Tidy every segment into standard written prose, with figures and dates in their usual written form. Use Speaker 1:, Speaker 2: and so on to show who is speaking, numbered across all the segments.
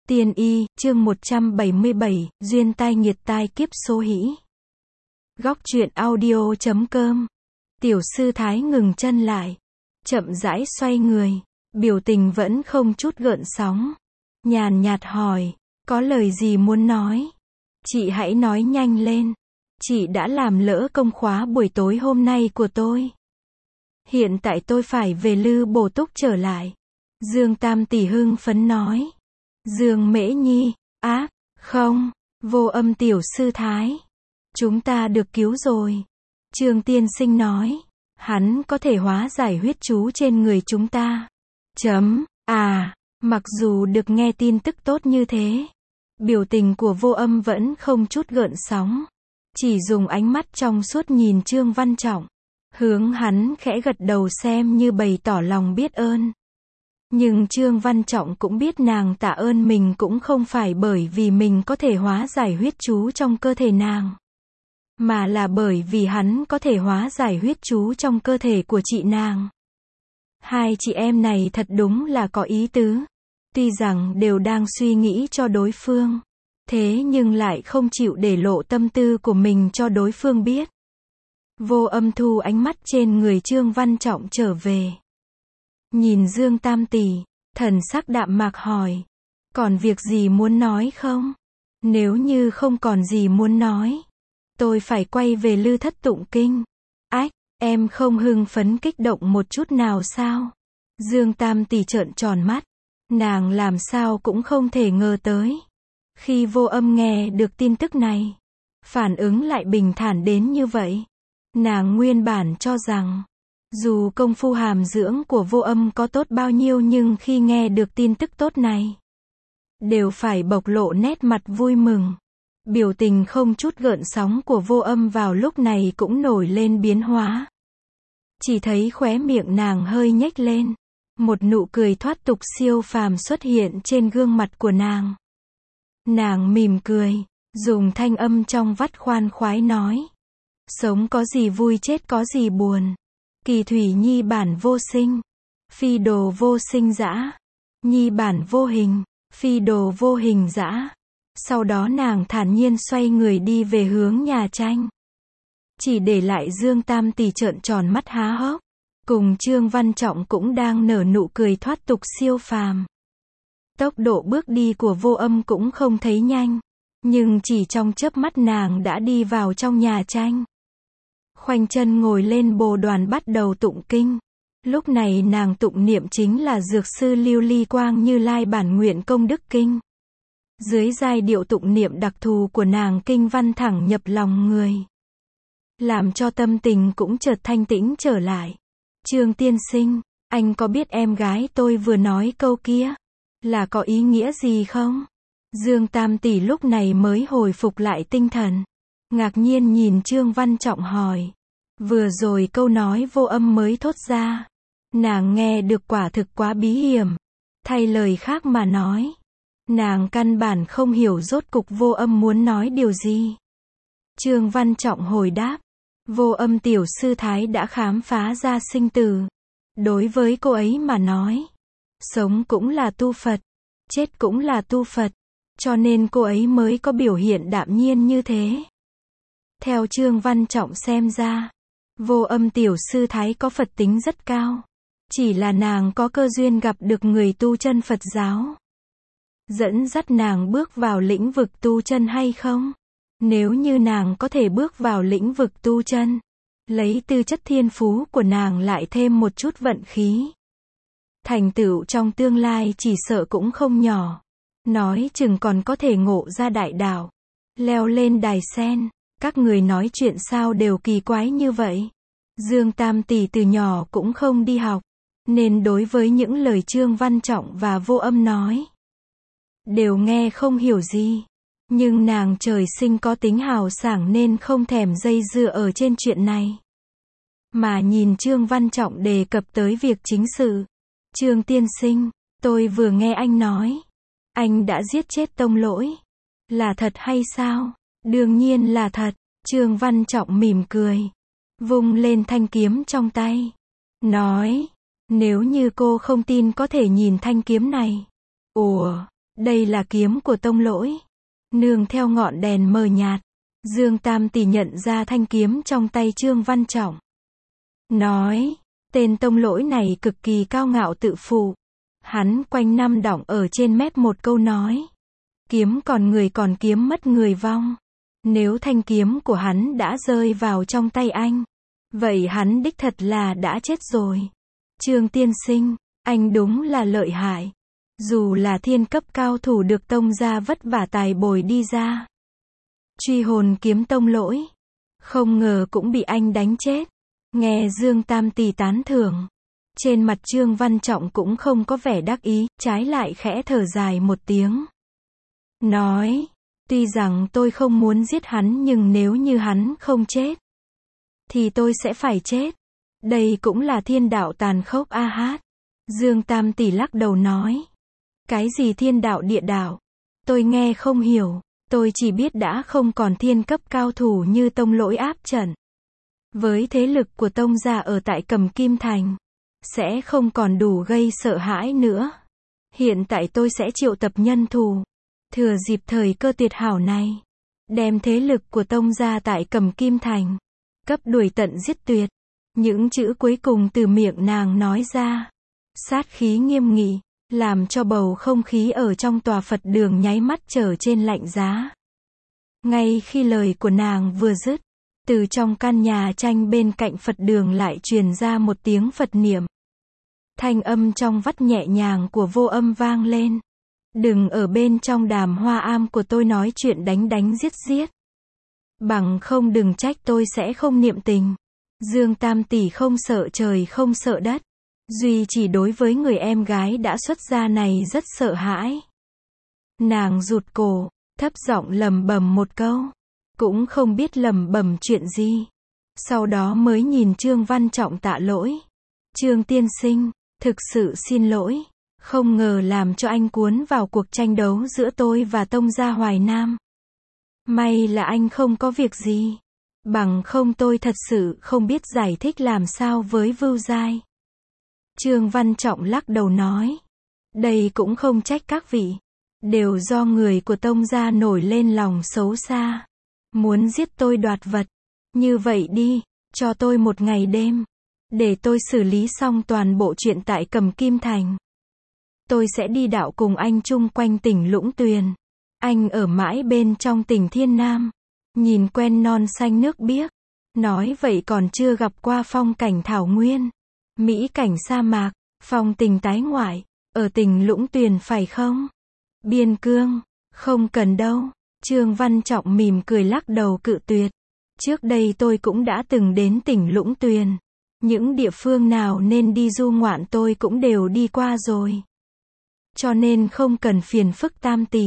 Speaker 1: Tiên y, chương 177, duyên tai nghiệt tai kiếp số hĩ. Góc truyện audio.com. Tiểu sư thái ngừng chân lại, chậm rãi xoay người, biểu tình vẫn không chút gợn sóng. Nhàn nhạt hỏi, có lời gì muốn nói? Chị hãy nói nhanh lên. Chị đã làm lỡ công khóa buổi tối hôm nay của tôi. Hiện tại tôi phải về Lư bổ túc trở lại. Dương Tam tỷ hưng phấn nói. Dương Mễ Nhi, không, Vô Âm tiểu sư thái. Chúng ta được cứu rồi. Trương tiên sinh nói, hắn có thể hóa giải huyết chú trên người chúng ta. Mặc dù được nghe tin tức tốt như thế, biểu tình của Vô Âm vẫn không chút gợn sóng. Chỉ dùng ánh mắt trong suốt nhìn Trương Văn Trọng. Hướng hắn khẽ gật đầu xem như bày tỏ lòng biết ơn. Nhưng Trương Văn Trọng cũng biết nàng tạ ơn mình cũng không phải bởi vì mình có thể hóa giải huyết chú trong cơ thể nàng, mà là bởi vì hắn có thể hóa giải huyết chú trong cơ thể của chị nàng. Hai chị em này thật đúng là có ý tứ. Tuy rằng đều đang suy nghĩ cho đối phương, thế nhưng lại không chịu để lộ tâm tư của mình cho đối phương biết. Vô Âm thu ánh mắt trên người Trương Văn Trọng trở về. Nhìn Dương Tam tỷ, thần sắc đạm mạc hỏi. Còn việc gì muốn nói không? Nếu như không còn gì muốn nói, tôi phải quay về Lư thất tụng kinh. Em không hưng phấn kích động một chút nào sao? Dương Tam tỷ trợn tròn mắt. Nàng làm sao cũng không thể ngờ tới. Khi Vô Âm nghe được tin tức này, phản ứng lại bình thản đến như vậy. Nàng nguyên bản cho rằng, dù công phu hàm dưỡng của Vô Âm có tốt bao nhiêu nhưng khi nghe được tin tức tốt này, đều phải bộc lộ nét mặt vui mừng. Biểu tình không chút gợn sóng của Vô Âm vào lúc này cũng nổi lên biến hóa. Chỉ thấy khóe miệng nàng hơi nhếch lên. Một nụ cười thoát tục siêu phàm xuất hiện trên gương mặt của nàng. Nàng mỉm cười, dùng thanh âm trong vắt khoan khoái nói. Sống có gì vui chết có gì buồn. Kỳ thủy nhi bản vô sinh, phi đồ vô sinh dã. Nhi bản vô hình, phi đồ vô hình dã. Sau đó nàng thản nhiên xoay người đi về hướng nhà tranh. Chỉ để lại Dương Tam tỷ trợn tròn mắt há hốc. Cùng Trương Văn Trọng cũng đang nở nụ cười thoát tục siêu phàm. Tốc độ bước đi của Vô Âm cũng không thấy nhanh, nhưng chỉ trong chớp mắt nàng đã đi vào trong nhà tranh. Khoanh chân ngồi lên bồ đoàn bắt đầu tụng kinh. Lúc này nàng tụng niệm chính là Dược sư Lưu Ly Quang Như Lai bản nguyện công đức kinh. Dưới giai điệu tụng niệm đặc thù của nàng, kinh văn thẳng nhập lòng người, làm cho tâm tình cũng chợt thanh tĩnh trở lại. Trương tiên sinh, anh có biết em gái tôi vừa nói câu kia là có ý nghĩa gì không? Dương Tam tỷ lúc này mới hồi phục lại tinh thần, ngạc nhiên nhìn Trương Văn Trọng hỏi. Vừa rồi câu nói Vô Âm mới thốt ra, nàng nghe được quả thực quá bí hiểm. Thay lời khác mà nói, nàng căn bản không hiểu rốt cục Vô Âm muốn nói điều gì. Trương Văn Trọng hồi đáp. Vô Âm tiểu sư thái đã khám phá ra sinh tử. Đối với cô ấy mà nói, sống cũng là tu Phật, chết cũng là tu Phật, cho nên cô ấy mới có biểu hiện đạm nhiên như thế. Theo Trương Văn Trọng xem ra, Vô Âm tiểu sư thái có Phật tính rất cao. Chỉ là nàng có cơ duyên gặp được người tu chân Phật giáo, dẫn dắt nàng bước vào lĩnh vực tu chân hay không? Nếu như nàng có thể bước vào lĩnh vực tu chân, lấy tư chất thiên phú của nàng lại thêm một chút vận khí, thành tựu trong tương lai chỉ sợ cũng không nhỏ. Nói chừng còn có thể ngộ ra đại đạo, leo lên đài sen. Các người nói chuyện sao đều kỳ quái như vậy? Dương Tam tỷ từ nhỏ cũng không đi học, nên đối với những lời Trương Văn Trọng và Vô Âm nói, đều nghe không hiểu gì. Nhưng nàng trời sinh có tính hào sảng nên không thèm dây dưa ở trên chuyện này, mà nhìn Trương Văn Trọng đề cập tới việc chính sự. Trương tiên sinh, tôi vừa nghe anh nói, anh đã giết chết Tông Lỗi. Là thật hay sao? Đương nhiên là thật. Trương Văn Trọng mỉm cười, vung lên thanh kiếm trong tay, nói, nếu như cô không tin có thể nhìn thanh kiếm này. Ủa, Đây là kiếm của tông lỗi. Nương theo ngọn đèn mờ nhạt, Dương Tam Tỷ nhận ra thanh kiếm trong tay Trương Văn Trọng. Nói, tên tông lỗi này cực kỳ cao ngạo tự phụ. Hắn quanh năm đọng ở trên mép một câu nói. Kiếm còn người còn kiếm mất người vong. Nếu thanh kiếm của hắn đã rơi vào trong tay anh, vậy hắn đích thật là đã chết rồi. Trương tiên sinh, anh đúng là lợi hại. Dù là thiên cấp cao thủ được tông gia vất vả tài bồi đi ra. Truy hồn kiếm tông lỗi. Không ngờ cũng bị anh đánh chết. Nghe Dương Tam Tỷ tán thưởng. Trên mặt Trương Văn Trọng cũng không có vẻ đắc ý, trái lại khẽ thở dài một tiếng. Nói, tuy rằng tôi không muốn giết hắn nhưng nếu như hắn không chết, thì tôi sẽ phải chết. Đây cũng là thiên đạo tàn khốc a hát. Dương Tam Tỷ lắc đầu nói. Cái gì thiên đạo địa đạo? Tôi nghe không hiểu. Tôi chỉ biết đã không còn thiên cấp cao thủ như tông lỗi áp trận. Với thế lực của tông gia ở tại Cầm Kim Thành, sẽ không còn đủ gây sợ hãi nữa. Hiện tại tôi sẽ triệu tập nhân thủ. Thừa dịp thời cơ tuyệt hảo này, đem thế lực của tông gia tại Cầm Kim Thành, cấp đuổi tận giết tuyệt. Những chữ cuối cùng từ miệng nàng nói ra. Sát khí nghiêm nghị, làm cho bầu không khí ở trong tòa Phật đường nháy mắt trở trên lạnh giá. Ngay khi lời của nàng vừa dứt, từ trong căn nhà tranh bên cạnh Phật đường lại truyền ra một tiếng Phật niệm. Thanh âm trong vắt nhẹ nhàng của Vô Âm vang lên. Đừng ở bên trong Đàm Hoa Am của tôi nói chuyện đánh đánh giết giết. Bằng không đừng trách tôi sẽ không niệm tình. Dương Tam Tỷ không sợ trời không sợ đất. Duy chỉ đối với người em gái đã xuất gia này rất sợ hãi. Nàng rụt cổ, thấp giọng lẩm bẩm một câu. Cũng không biết lẩm bẩm chuyện gì. Sau đó mới nhìn Trương Văn Trọng tạ lỗi. Trương tiên sinh, thực sự xin lỗi. Không ngờ làm cho anh cuốn vào cuộc tranh đấu giữa tôi và tông gia Hoài Nam. May là anh không có việc gì. Bằng không tôi thật sự không biết giải thích làm sao với Vưu Giai. Trương Văn Trọng lắc đầu nói. Đây cũng không trách các vị. Đều do người của tông gia nổi lên lòng xấu xa. Muốn giết tôi đoạt vật. Như vậy đi, cho tôi một ngày đêm. Để tôi xử lý xong toàn bộ chuyện tại Cầm Kim Thành. Tôi sẽ đi đạo cùng anh chung quanh tỉnh Lũng Tuyền. Anh ở mãi bên trong tỉnh Thiên Nam. Nhìn quen non xanh nước biếc. Nói vậy còn chưa gặp qua phong cảnh thảo nguyên. Mỹ cảnh sa mạc, phong tình tái ngoại. Ở tỉnh Lũng Tuyền phải không? Biên Cương, không cần đâu. Trương Văn Trọng mỉm cười lắc đầu cự tuyệt. Trước đây tôi cũng đã từng đến tỉnh Lũng Tuyền. Những địa phương nào nên đi du ngoạn tôi cũng đều đi qua rồi. Cho nên không cần phiền phức Tam Tỷ.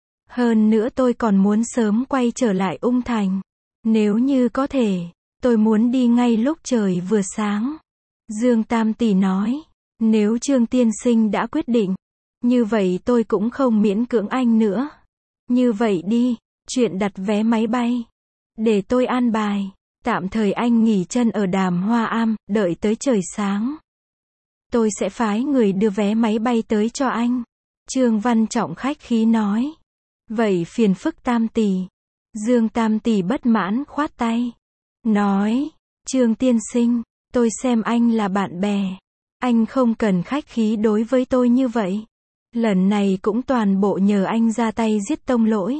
Speaker 1: Hơn nữa tôi còn muốn sớm quay trở lại Ung Thành. Nếu như có thể, tôi muốn đi ngay lúc trời vừa sáng. Dương Tam Tỷ nói, nếu Trương tiên sinh đã quyết định, như vậy tôi cũng không miễn cưỡng anh nữa. Như vậy đi, chuyện đặt vé máy bay, để tôi an bài. Tạm thời anh nghỉ chân ở Đàm Hoa Am, đợi tới trời sáng. Tôi sẽ phái người đưa vé máy bay tới cho anh. Trương Văn Trọng khách khí nói. Vậy phiền phức Tam Tỷ. Dương Tam Tỷ bất mãn khoát tay. Nói, Trương tiên sinh, tôi xem anh là bạn bè. Anh không cần khách khí đối với tôi như vậy. Lần này cũng toàn bộ nhờ anh ra tay giết tông lỗi.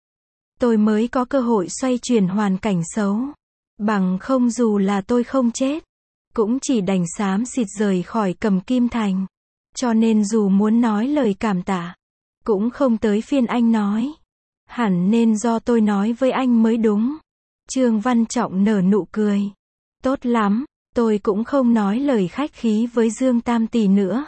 Speaker 1: Tôi mới có cơ hội xoay chuyển hoàn cảnh xấu. Bằng không dù là tôi không chết, cũng chỉ đành xám xịt rời khỏi Cầm Kim Thành. Cho nên dù muốn nói lời cảm tạ, cũng không tới phiên anh nói. Hẳn nên do tôi nói với anh mới đúng. Trương Văn Trọng nở nụ cười. Tốt lắm, tôi cũng không nói lời khách khí với Dương Tam Tỷ nữa.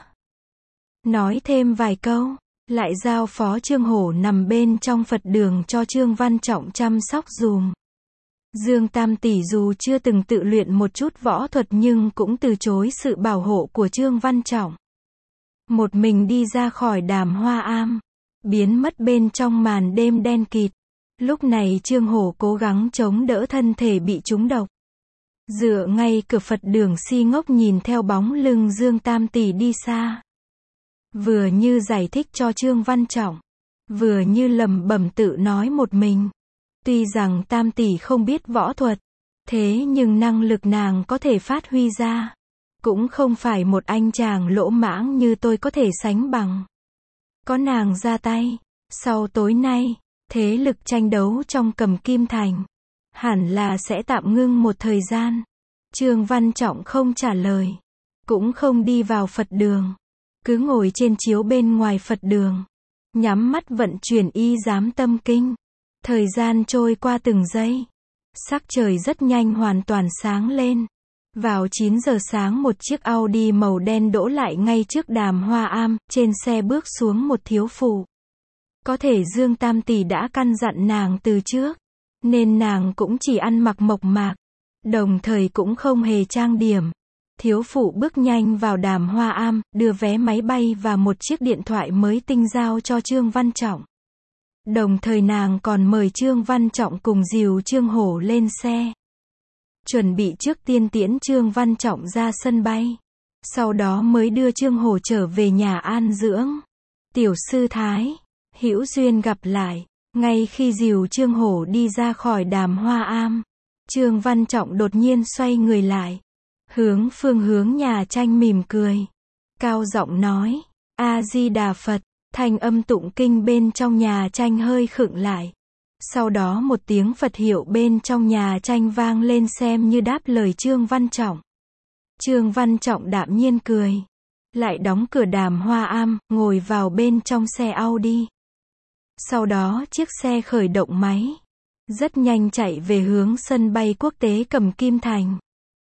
Speaker 1: Nói thêm vài câu, lại giao phó Trương Hổ nằm bên trong Phật đường cho Trương Văn Trọng chăm sóc dùm. Dương Tam Tỷ dù chưa từng tự luyện một chút võ thuật nhưng cũng từ chối sự bảo hộ của Trương Văn Trọng. Một mình đi ra khỏi Đàm Hoa Am, biến mất bên trong màn đêm đen kịt. Lúc này Trương Hổ cố gắng chống đỡ thân thể bị trúng độc. Dựa ngay cửa Phật đường si ngốc nhìn theo bóng lưng Dương Tam Tỷ đi xa. Vừa như giải thích cho Trương Văn Trọng. vừa như lẩm bẩm tự nói một mình. Tuy rằng Tam tỷ không biết võ thuật, thế nhưng năng lực nàng có thể phát huy ra, cũng không phải một anh chàng lỗ mãng như tôi có thể sánh bằng. Có nàng ra tay, sau tối nay, thế lực tranh đấu trong Cầm Kim Thành hẳn là sẽ tạm ngưng một thời gian. Trương Văn Trọng không trả lời, cũng không đi vào Phật đường, cứ ngồi trên chiếu bên ngoài Phật đường, nhắm mắt vận chuyển y giám tâm kinh. Thời gian trôi qua từng giây, sắc trời rất nhanh hoàn toàn sáng lên. Vào 9 giờ sáng một chiếc Audi màu đen đỗ lại ngay trước Đàm Hoa Am, trên xe bước xuống một thiếu phụ. Có thể Dương Tam tỷ đã căn dặn nàng từ trước, nên nàng cũng chỉ ăn mặc mộc mạc, đồng thời cũng không hề trang điểm. Thiếu phụ bước nhanh vào Đàm Hoa Am, đưa vé máy bay và một chiếc điện thoại mới tinh giao cho Trương Văn Trọng. Đồng thời nàng còn mời Trương Văn Trọng cùng dìu Trương Hổ lên xe. Chuẩn bị trước tiên tiễn Trương Văn Trọng ra sân bay. Sau đó mới đưa Trương Hổ trở về nhà an dưỡng. Tiểu sư Thái, hữu duyên gặp lại. Ngay khi dìu Trương Hổ đi ra khỏi Đàm Hoa Am, Trương Văn Trọng đột nhiên xoay người lại, hướng phương hướng nhà tranh mỉm cười, cao giọng nói, A Di Đà Phật. Thanh âm tụng kinh bên trong nhà tranh hơi khựng lại. Sau đó một tiếng Phật hiệu bên trong nhà tranh vang lên xem như đáp lời Trương Văn Trọng. Trương Văn Trọng đạm nhiên cười, lại đóng cửa Đàm Hoa Am, ngồi vào bên trong xe Audi. Sau đó chiếc xe khởi động máy, rất nhanh chạy về hướng sân bay quốc tế Cầm Kim Thành.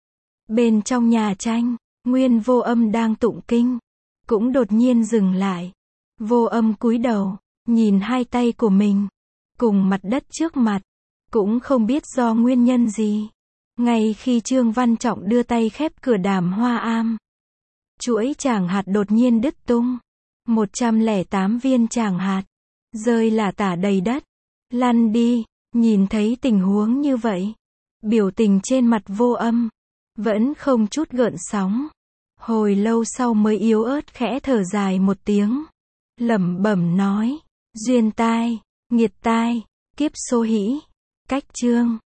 Speaker 1: Bên trong nhà tranh, Nguyên Vô Âm đang tụng kinh, cũng đột nhiên dừng lại. Vô Âm cúi đầu, nhìn hai tay của mình, cùng mặt đất trước mặt, cũng không biết do nguyên nhân gì. Ngay khi Trương Văn Trọng đưa tay khép cửa Đàm Hoa Am, chuỗi tràng hạt đột nhiên đứt tung. 108 viên tràng hạt, rơi lả tả đầy đất. Lăn đi, nhìn thấy tình huống như vậy. Biểu tình trên mặt Vô Âm, vẫn không chút gợn sóng. Hồi lâu sau mới yếu ớt khẽ thở dài một tiếng. Lẩm bẩm nói, duyên tai, nghiệt tai, kiếp số hĩ, cách chương.